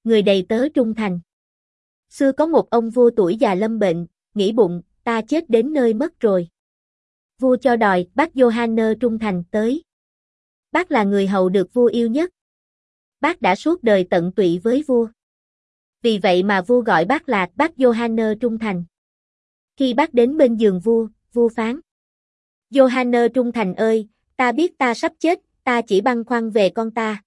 người đầy tớ trung thành. Xưa có một ông vua tuổi già lâm bệnh, nghĩ bụng, ta chết đến nơi mất rồi. Vua cho đòi bác Johannes trung thành tới. Bác là người hầu được vua yêu nhất. Bác đã suốt đời tận tụy với vua. Vì vậy mà vua gọi bác là bác Johannes trung thành. Khi bác đến bên giường vua, vua phán: Johannes trung thành ơi, ta biết ta sắp chết, ta chỉ băn khoăn về con ta.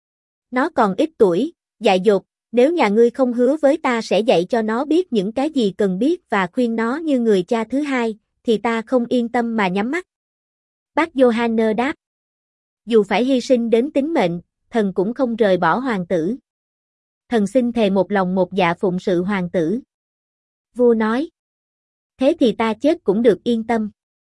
Nó còn ít tuổi, dại dột, nếu nhà ngươi không hứa với ta sẽ dạy cho nó biết những cái gì cần biết và khuyên nó như người cha thứ hai, thì ta không yên tâm mà nhắm mắt. Bác Johannes đáp: dù phải hy sinh đến tính mệnh, thần cũng không rời bỏ hoàng tử. Thần xin thề một lòng một dạ phụng sự hoàng tử. Vua nói: thế thì ta chết cũng được yên tâm.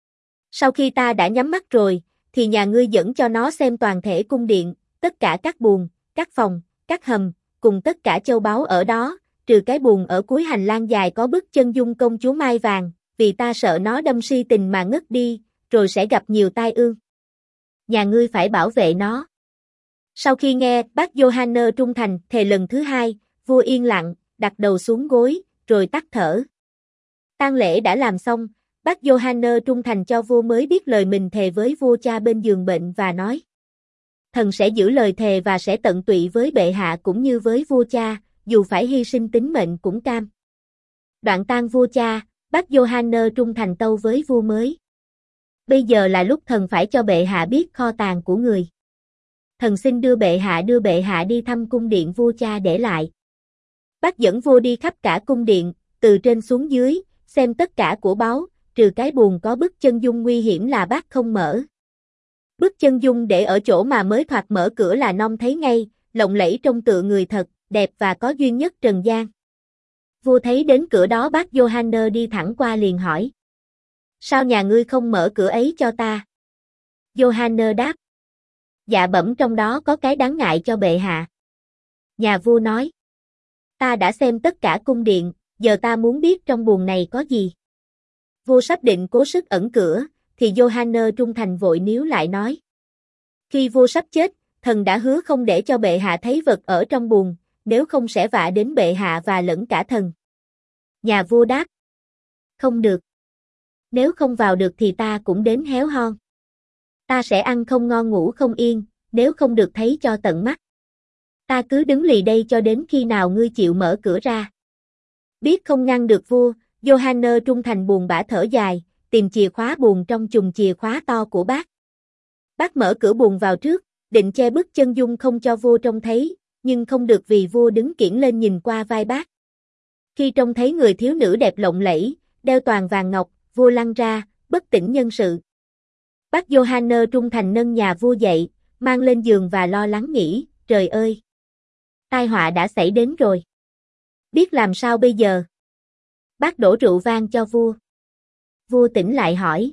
Sau khi ta đã nhắm mắt rồi, thì nhà ngươi dẫn cho nó xem toàn thể cung điện, tất cả các buồng, các phòng, các hầm, cùng tất cả châu báu ở đó, trừ cái buồng ở cuối hành lang dài có bức chân dung công chúa Mai Vàng, vì ta sợ nó đâm si tình mà ngất đi, rồi sẽ gặp nhiều tai ương. Nhà ngươi phải bảo vệ nó. Sau khi nghe bác Johannes trung thành thề lần thứ hai, vua yên lặng, đặt đầu xuống gối, rồi tắt thở. Tang lễ đã làm xong, bác Johannes trung thành cho vua mới biết lời mình thề với vua cha bên giường bệnh và nói: thần sẽ giữ lời thề và sẽ tận tụy với bệ hạ cũng như với vua cha, dù phải hy sinh tính mệnh cũng cam. Đoạn tang vua cha, bác Johannes trung thành tâu với vua mới: bây giờ là lúc thần phải cho bệ hạ biết kho tàng của người. Thần xin đưa bệ hạ đi thăm cung điện vua cha để lại. Bác dẫn vua đi khắp cả cung điện, từ trên xuống dưới, xem tất cả của báu, trừ cái buồng có bức chân dung nguy hiểm là bác không mở. Bức chân dung để ở chỗ mà mới thoạt mở cửa là non thấy ngay, lộng lẫy trông tựa người thật, đẹp và có duyên nhất trần gian. Vua thấy đến cửa đó bác Johannes đi thẳng qua liền hỏi: sao nhà ngươi không mở cửa ấy cho ta? Johannes đáp: dạ bẩm trong đó có cái đáng ngại cho bệ hạ. Nhà vua nói: ta đã xem tất cả cung điện, giờ ta muốn biết trong buồng này có gì. Vua sắp định cố sức ẩn cửa, thì Johannes trung thành vội níu lại nói: khi vua sắp chết, thần đã hứa không để cho bệ hạ thấy vật ở trong buồng, nếu không sẽ vạ đến bệ hạ và lẫn cả thần. Nhà vua đáp: không được. Nếu không vào được thì ta cũng đến héo hon. Ta sẽ ăn không ngon ngủ không yên, nếu không được thấy cho tận mắt. Ta cứ đứng lì đây cho đến khi nào ngươi chịu mở cửa ra. Biết không ngăn được vua, Johannes trung thành buồn bã thở dài, tìm chìa khóa buồng trong chùm chìa khóa to của bác. Bác mở cửa buồng vào trước, định che bức chân dung không cho vua trông thấy, nhưng không được vì vua đứng kiễng lên nhìn qua vai bác. Khi trông thấy người thiếu nữ đẹp lộng lẫy, đeo toàn vàng ngọc, vua lăn ra, bất tỉnh nhân sự. Bác Johannes trung thành nâng nhà vua dậy, mang lên giường và lo lắng nghĩ: trời ơi! Tai họa đã xảy đến rồi. Biết làm sao bây giờ? Bác đổ rượu vang cho vua. Vua tỉnh lại hỏi: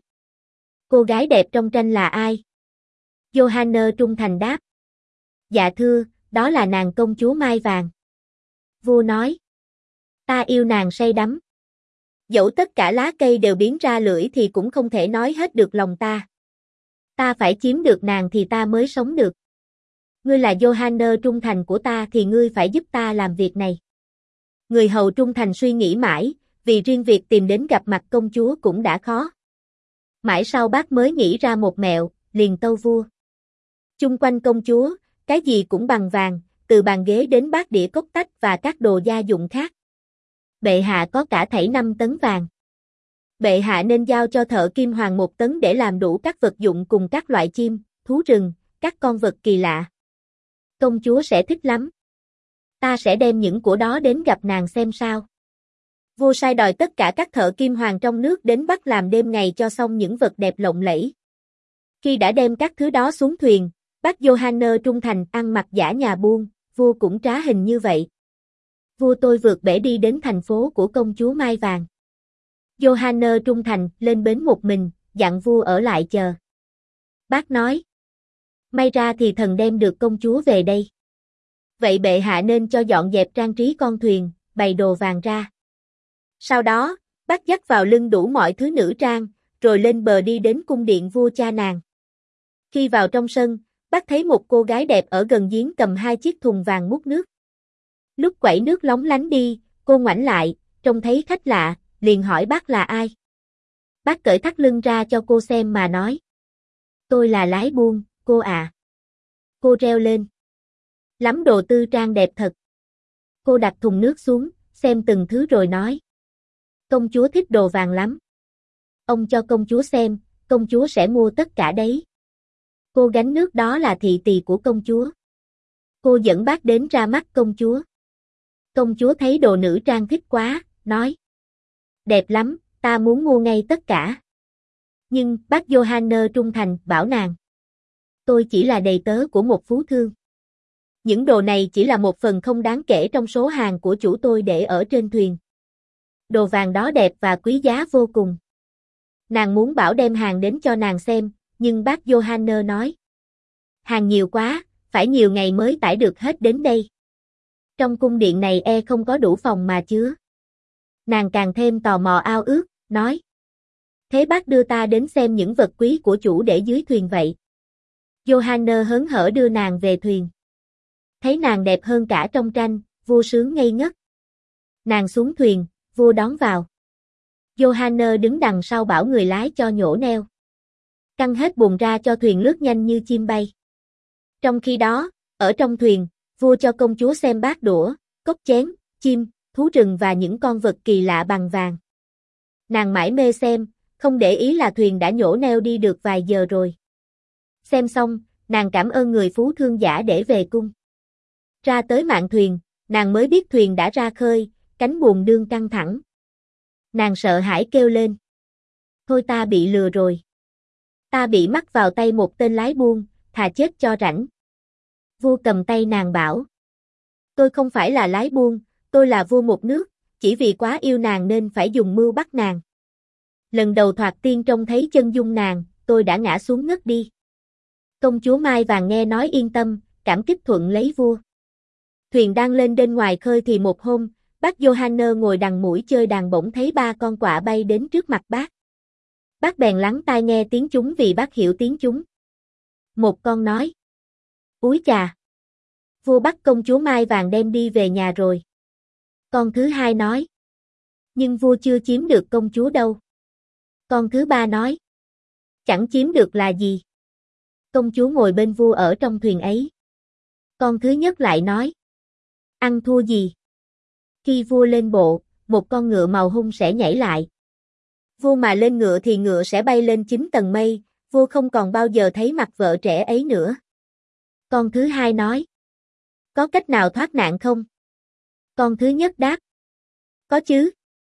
cô gái đẹp trong tranh là ai? Johannes trung thành đáp: dạ thưa, đó là nàng công chúa Mai Vàng. Vua nói: ta yêu nàng say đắm. Dẫu tất cả lá cây đều biến ra lưỡi thì cũng không thể nói hết được lòng ta. Ta phải chiếm được nàng thì ta mới sống được. Ngươi là Johannes trung thành của ta thì ngươi phải giúp ta làm việc này. Người hầu trung thành suy nghĩ mãi, vì riêng việc tìm đến gặp mặt công chúa cũng đã khó. Mãi sau bác mới nghĩ ra một mẹo, liền tâu vua. Chung quanh công chúa, cái gì cũng bằng vàng, từ bàn ghế đến bát đĩa cốc tách và các đồ gia dụng khác. Bệ hạ có cả thảy 5 tấn vàng. Bệ hạ nên giao cho thợ kim hoàng 1 tấn để làm đủ các vật dụng cùng các loại chim, thú rừng, các con vật kỳ lạ. Công chúa sẽ thích lắm. Ta sẽ đem những của đó đến gặp nàng xem sao. Vua sai đòi tất cả các thợ kim hoàng trong nước đến bắt làm đêm ngày cho xong những vật đẹp lộng lẫy. Khi đã đem các thứ đó xuống thuyền, bác Johannes trung thành ăn mặc giả nhà buôn, vua cũng trá hình như vậy. Vua tôi vượt bể đi đến thành phố của công chúa Mai Vàng. Johannes trung thành lên bến một mình, dặn vua ở lại chờ. Bác nói: may ra thì thần đem được công chúa về đây. Vậy bệ hạ nên cho dọn dẹp trang trí con thuyền, bày đồ vàng ra. Sau đó, bác dắt vào lưng đủ mọi thứ nữ trang, rồi lên bờ đi đến cung điện vua cha nàng. Khi vào trong sân, bác thấy một cô gái đẹp ở gần giếng cầm 2 chiếc thùng vàng múc nước. Lúc quẩy nước lóng lánh đi, cô ngoảnh lại, trông thấy khách lạ, liền hỏi bác là ai. Bác cởi thắt lưng ra cho cô xem mà nói. Tôi là lái buôn, cô à. Cô reo lên. Lắm đồ tư trang đẹp thật. Cô đặt thùng nước xuống, xem từng thứ rồi nói. Công chúa thích đồ vàng lắm. Ông cho công chúa xem, công chúa sẽ mua tất cả đấy. Cô gánh nước đó là thị tỳ của công chúa. Cô dẫn bác đến ra mắt công chúa. Công chúa thấy đồ nữ trang thích quá, nói. Đẹp lắm, ta muốn mua ngay tất cả. Nhưng bác Johanner trung thành, bảo nàng. Tôi chỉ là đầy tớ của một phú thương. Những đồ này chỉ là một phần không đáng kể trong số hàng của chủ tôi để ở trên thuyền. Đồ vàng đó đẹp và quý giá vô cùng. Nàng muốn bảo đem hàng đến cho nàng xem, nhưng bác Johanner nói. Hàng nhiều quá, phải nhiều ngày mới tải được hết đến đây. Trong cung điện này không có đủ phòng mà chứa. Nàng càng thêm tò mò ao ước, nói. Thế bác đưa ta đến xem những vật quý của chủ để dưới thuyền vậy. Johanner hớn hở đưa nàng về thuyền. Thấy nàng đẹp hơn cả trong tranh, vua sướng ngây ngất. Nàng xuống thuyền, vua đón vào. Johanner đứng đằng sau bảo người lái cho nhổ neo. Căng hết buồm ra cho thuyền lướt nhanh như chim bay. Trong khi đó, ở trong thuyền, vua cho công chúa xem bát đũa, cốc chén, chim, thú rừng và những con vật kỳ lạ bằng vàng. Nàng mải mê xem, không để ý là thuyền đã nhổ neo đi được vài giờ rồi. Xem xong, nàng cảm ơn người phú thương giả để về cung. Ra tới mạn thuyền, nàng mới biết thuyền đã ra khơi, cánh buồm đương căng thẳng. Nàng sợ hãi kêu lên. Thôi ta bị lừa rồi. Ta bị mắc vào tay một tên lái buôn, thà chết cho rảnh. Vua cầm tay nàng bảo. Tôi không phải là lái buôn, tôi là vua một nước, chỉ vì quá yêu nàng nên phải dùng mưu bắt nàng. Lần đầu thoạt tiên trông thấy chân dung nàng, tôi đã ngã xuống ngất đi. Công chúa Mai Vàng nghe nói yên tâm, cảm kích thuận lấy vua. Thuyền đang lên bên ngoài khơi thì một hôm, bác Johanner ngồi đằng mũi chơi đàn bỗng thấy 3 con quạ bay đến trước mặt bác. Bác bèn lắng tai nghe tiếng chúng vì bác hiểu tiếng chúng. Một con nói. Úi chà! Vua bắt công chúa Mai Vàng đem đi về nhà rồi. Con thứ hai nói. Nhưng vua chưa chiếm được công chúa đâu. Con thứ ba nói. Chẳng chiếm được là gì. Công chúa ngồi bên vua ở trong thuyền ấy. Con thứ nhất lại nói. Ăn thua gì? Khi vua lên bộ, một con ngựa màu hung sẽ nhảy lại. Vua mà lên ngựa thì ngựa sẽ bay lên 9 tầng mây, vua không còn bao giờ thấy mặt vợ trẻ ấy nữa. Con thứ hai nói. Có cách nào thoát nạn không? Con thứ nhất đáp. Có chứ.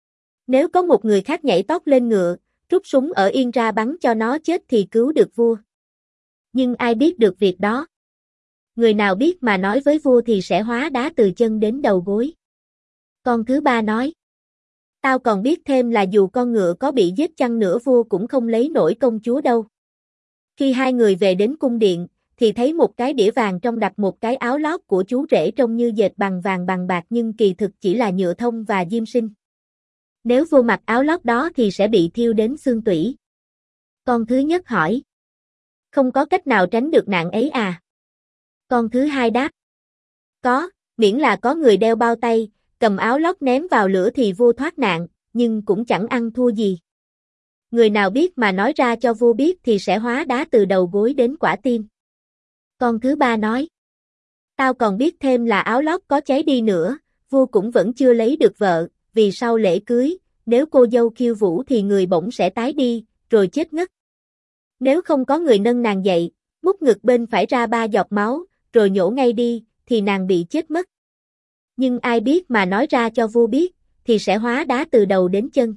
Nếu có một người khác nhảy tót lên ngựa, rút súng ở yên ra bắn cho nó chết thì cứu được vua. Nhưng ai biết được việc đó? Người nào biết mà nói với vua thì sẽ hóa đá từ chân đến đầu gối. Con thứ ba nói. Tao còn biết thêm là dù con ngựa có bị giết chăng nữa vua cũng không lấy nổi công chúa đâu. Khi hai người về đến cung điện, thì thấy một cái đĩa vàng trong đặt một cái áo lót của chú rể trông như dệt bằng vàng bằng bạc nhưng kỳ thực chỉ là nhựa thông và diêm sinh. Nếu vua mặc áo lót đó thì sẽ bị thiêu đến xương tủy. Con thứ nhất hỏi. Không có cách nào tránh được nạn ấy à? Con thứ hai đáp. Có, miễn là có người đeo bao tay, cầm áo lót ném vào lửa thì vua thoát nạn, nhưng cũng chẳng ăn thua gì. Người nào biết mà nói ra cho vua biết thì sẽ hóa đá từ đầu gối đến quả tim. Con thứ ba nói. Tao còn biết thêm là áo lót có cháy đi nữa, vua cũng vẫn chưa lấy được vợ, vì sau lễ cưới, nếu cô dâu khiêu vũ thì người bỗng sẽ tái đi, rồi chết ngất. Nếu không có người nâng nàng dậy, mút ngực bên phải ra 3 giọt máu, rồi nhổ ngay đi, thì nàng bị chết mất. Nhưng ai biết mà nói ra cho vua biết, thì sẽ hóa đá từ đầu đến chân.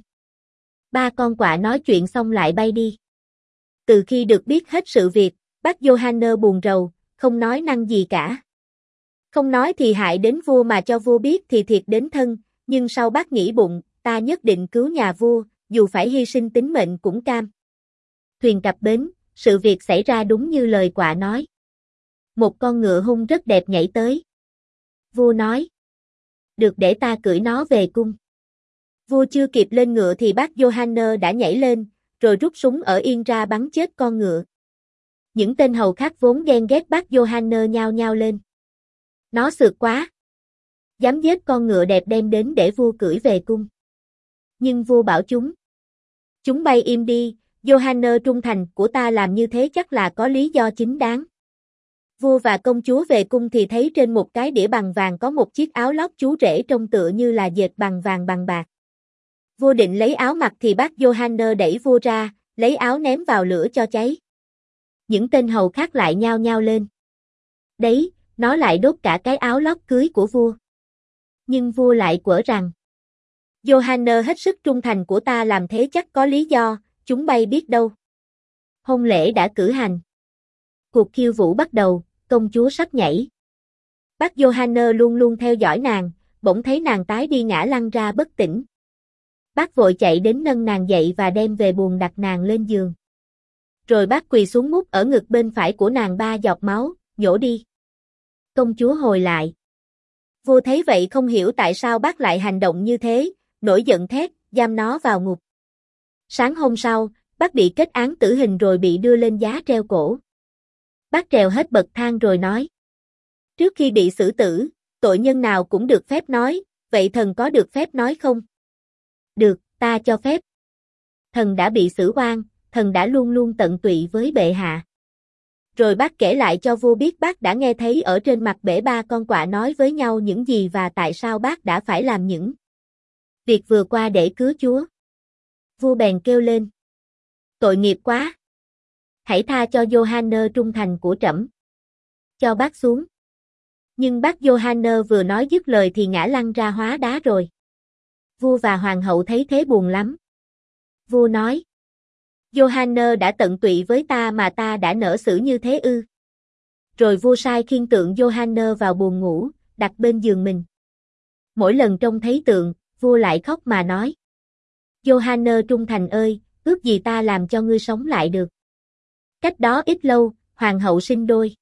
3 con quạ nói chuyện xong lại bay đi. Từ khi được biết hết sự việc, bác Johanner buồn rầu, không nói năng gì cả. Không nói thì hại đến vua mà cho vua biết thì thiệt đến thân, nhưng sau bác nghĩ bụng, ta nhất định cứu nhà vua, dù phải hy sinh tính mệnh cũng cam. Thuyền cập bến, sự việc xảy ra đúng như lời quạ nói. Một con ngựa hung rất đẹp nhảy tới. Vua nói. Được để ta cưỡi nó về cung. Vua chưa kịp lên ngựa thì bác Johanner đã nhảy lên, rồi rút súng ở yên ra bắn chết con ngựa. Những tên hầu khác vốn ghen ghét bác Johanner nhao nhao lên. Nó xược quá. dám giết con ngựa đẹp đem đến để vua cưỡi về cung. Nhưng vua bảo chúng bay im đi, Johanna trung thành của ta làm như thế chắc là có lý do chính đáng. Vua và công chúa về cung thì thấy trên một cái đĩa bằng vàng có một chiếc áo lót chú rể trông tựa như là dệt bằng vàng bằng bạc. Vua định lấy áo mặc thì bác Johanna đẩy vua ra, lấy áo ném vào lửa cho cháy. Những tên hầu khác lại nhao nhao lên. Đấy, nó lại đốt cả cái áo lót cưới của vua. Nhưng vua lại quở rằng, Johanna hết sức trung thành của ta làm thế chắc có lý do, chúng bay biết đâu. Hôn lễ đã cử hành. Cuộc khiêu vũ bắt đầu, công chúa sắp nhảy. Bác Johanna luôn luôn theo dõi nàng, bỗng thấy nàng tái đi ngã lăn ra bất tỉnh. Bác vội chạy đến nâng nàng dậy và đem về buồng đặt nàng lên giường. Rồi bác quỳ xuống mút ở ngực bên phải của nàng 3 giọt máu, nhổ đi. Công chúa hồi lại. Vua thấy vậy không hiểu tại sao bác lại hành động như thế, nổi giận thét, giam nó vào ngục. Sáng hôm sau, bác bị kết án tử hình rồi bị đưa lên giá treo cổ. Bác trèo hết bậc thang rồi nói. Trước khi bị xử tử, tội nhân nào cũng được phép nói, vậy thần có được phép nói không? Được, ta cho phép. Thần đã bị xử oan, thần đã luôn luôn tận tụy với bệ hạ. Rồi bác kể lại cho vua biết bác đã nghe thấy ở trên mặt bể 3 con quạ nói với nhau những gì và tại sao bác đã phải làm những việc vừa qua để cứu Chúa. Vua bèn kêu lên. Tội nghiệp quá. Hãy tha cho Johanna trung thành của trẫm. Cho bác xuống. Nhưng bác Johanna vừa nói dứt lời thì ngã lăn ra hóa đá rồi. Vua và hoàng hậu thấy thế buồn lắm. Vua nói. Johanna đã tận tụy với ta mà ta đã nỡ xử như thế ư. Rồi vua sai khiêng tượng Johanna vào buồng ngủ, đặt bên giường mình. Mỗi lần trông thấy tượng, vua lại khóc mà nói. Johanna trung thành ơi, ước gì ta làm cho ngươi sống lại được. Cách đó ít lâu, hoàng hậu sinh đôi.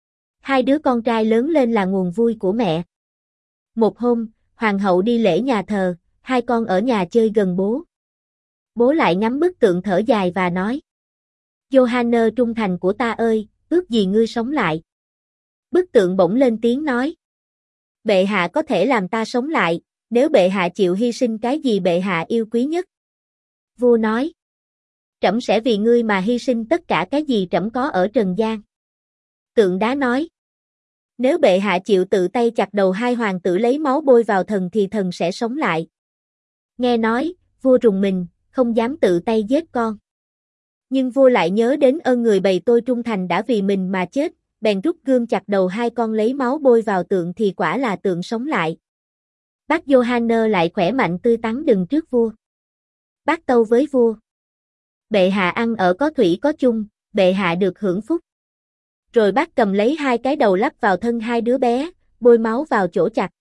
2 đứa con trai lớn lên là nguồn vui của mẹ. Một hôm, hoàng hậu đi lễ nhà thờ, 2 con ở nhà chơi gần bố. Bố lại ngắm bức tượng thở dài và nói. Johanna trung thành của ta ơi, ước gì ngươi sống lại. Bức tượng bỗng lên tiếng nói. Bệ hạ có thể làm ta sống lại, nếu bệ hạ chịu hy sinh cái gì bệ hạ yêu quý nhất. Vua nói. Trẫm sẽ vì ngươi mà hy sinh tất cả cái gì trẫm có ở trần gian. Tượng đá nói. Nếu bệ hạ chịu tự tay chặt đầu 2 hoàng tử lấy máu bôi vào thần thì thần sẽ sống lại. Nghe nói, vua rùng mình, không dám tự tay giết con. Nhưng vua lại nhớ đến ơn người bày tôi trung thành đã vì mình mà chết, bèn rút gươm chặt đầu 2 con lấy máu bôi vào tượng thì quả là tượng sống lại. Bác Johanna lại khỏe mạnh tươi tắn đứng trước vua. Bác tâu với vua. Bệ hạ ăn ở có thủy có chung, bệ hạ được hưởng phúc. Rồi bác cầm lấy 2 cái đầu lắp vào thân 2 đứa bé, bôi máu vào chỗ chặt.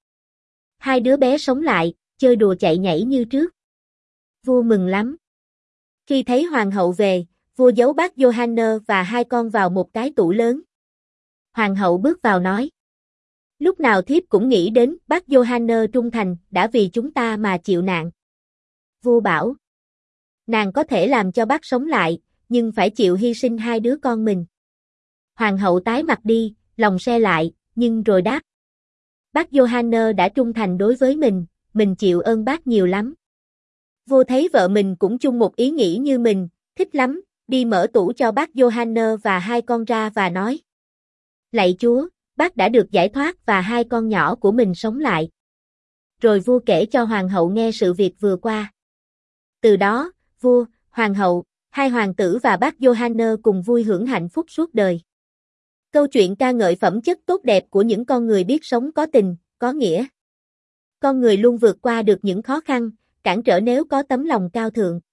2 đứa bé sống lại, chơi đùa chạy nhảy như trước. Vua mừng lắm. Khi thấy hoàng hậu về, vua giấu bác Johanna và 2 con vào một cái tủ lớn. Hoàng hậu bước vào nói. Lúc nào thiếp cũng nghĩ đến bác Johanna trung thành đã vì chúng ta mà chịu nạn. Vua bảo. Nàng có thể làm cho bác sống lại, nhưng phải chịu hy sinh 2 đứa con mình. Hoàng hậu tái mặt đi, lòng se lại, nhưng rồi đáp. Bác Johanna đã trung thành đối với mình chịu ơn bác nhiều lắm. Vua thấy vợ mình cũng chung một ý nghĩ như mình, thích lắm, đi mở tủ cho bác Johanna và 2 con ra và nói. Lạy Chúa, bác đã được giải thoát và 2 con nhỏ của mình sống lại. Rồi vua kể cho hoàng hậu nghe sự việc vừa qua. Từ đó, vua, hoàng hậu, 2 hoàng tử và bác Johanna cùng vui hưởng hạnh phúc suốt đời. Câu chuyện ca ngợi phẩm chất tốt đẹp của những con người biết sống có tình, có nghĩa. Con người luôn vượt qua được những khó khăn, cản trở nếu có tấm lòng cao thượng.